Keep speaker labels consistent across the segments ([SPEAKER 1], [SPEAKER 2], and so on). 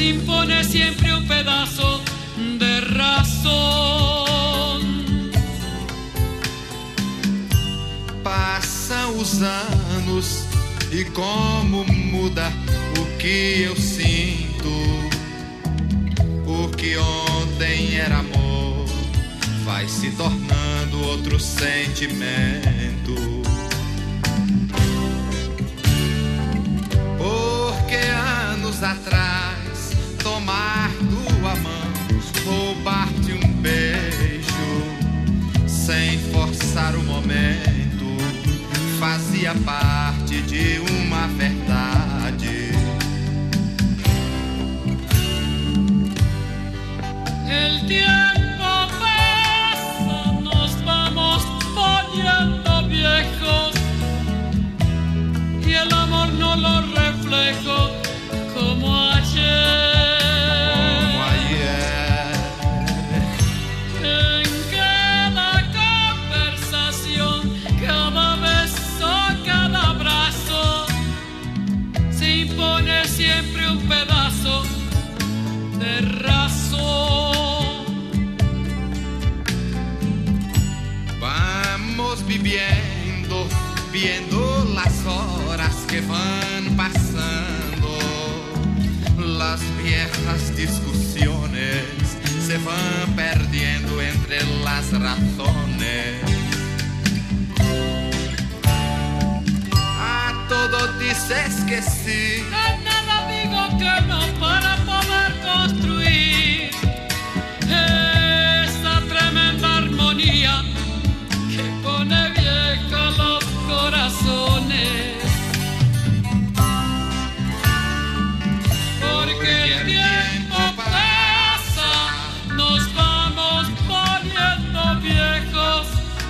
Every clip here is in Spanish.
[SPEAKER 1] impone siempre un pedazo de razón.
[SPEAKER 2] Passam os anos e como muda o que eu sinto. O que ontem era amor vai se tornando outro sentimento. Porque anos atrás tomar tua mão, roubar-te um beijo, sem forçar o momento, fazia parte de uma verdade.
[SPEAKER 1] El tiempo pasa, nos vamos poniendo viejos y el amor no lo reflejo como ayer. En cada conversación, cada beso, cada abrazo, se impone siempre un pedazo de razón.
[SPEAKER 2] Vamos viviendo, viendo las horas que van pasando. Las viejas discusiones se van perdiendo entre las razones. A todo dices que sí,
[SPEAKER 1] A nada digo que no para poder construir esa tremenda armonía que pone viejos los corazones. Porque el tiempo pasa, nos vamos poniendo viejos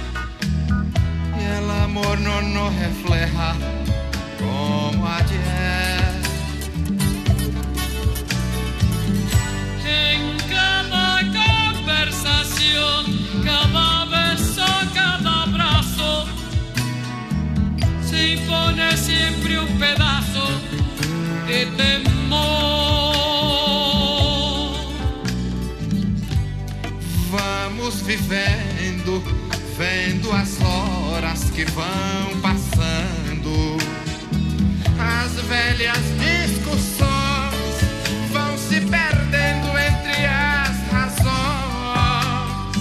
[SPEAKER 2] y el amor no nos refleja como ayer.
[SPEAKER 1] en cada conversación, cada beso, cada abrazo, se impone siempre un pedazo de temor.
[SPEAKER 2] Vamos vivendo, vendo as horas que vão passando. As velhas discussões vão se perdendo entre as razões.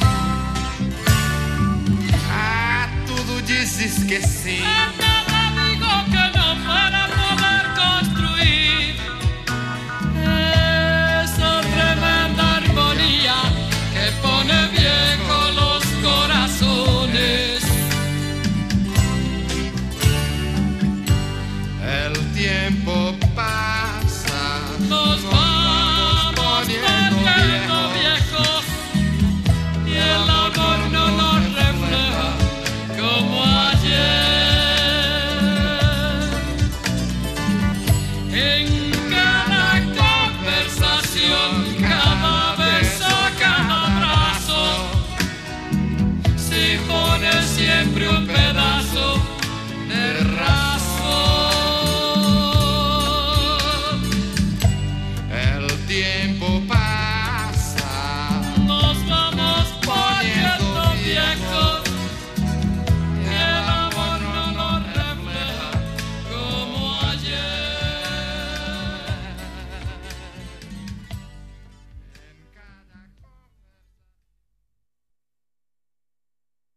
[SPEAKER 2] Ah, tudo dizes que sim,
[SPEAKER 1] A nada digo que no para poder construir esa tremenda armonía que pone viejos los corazones.
[SPEAKER 2] el tiempo passa,
[SPEAKER 1] Nos